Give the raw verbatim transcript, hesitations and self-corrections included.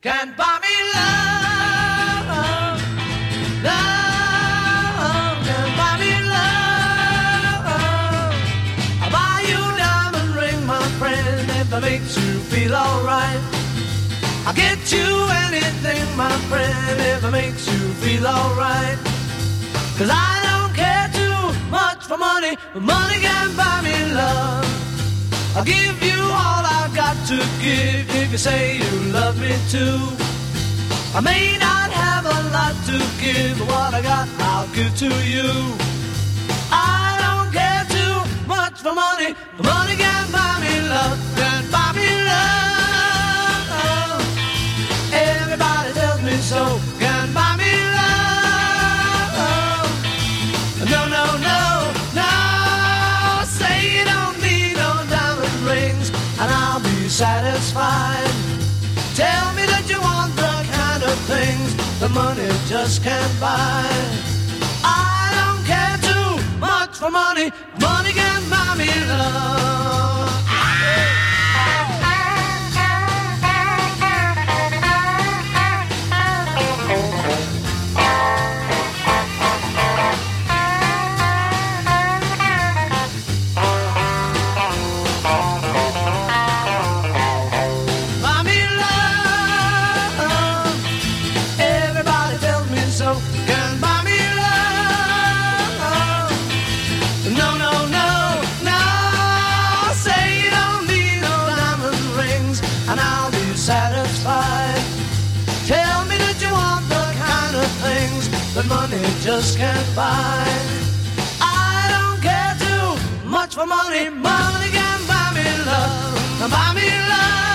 can't buy me love. Love can't buy me love. I'll buy you a diamond ring, my friend, if it makes you feel alright. I'll get you anything, my friend, if it makes you feel alright. Cause I don't care too much for money, but money can't buy me love. I'll give you all I've got to give if you say you love me too. I may not have a lot to give, but what I got I'll give to you. I don't care too much for money, but money can't buy me love, can't buy me love. Everybody tells me so, can't buy me love. No, no, no, no. Say you don't need no diamond rings and I'll be satisfied. Tell me that you want the kind of things the money just can't buy. I don't care too much for money, money can't buy me love. Satisfied. Tell me that you want the kind of things that money just can't buy. I don't care too much for money, money can buy me love, buy me love.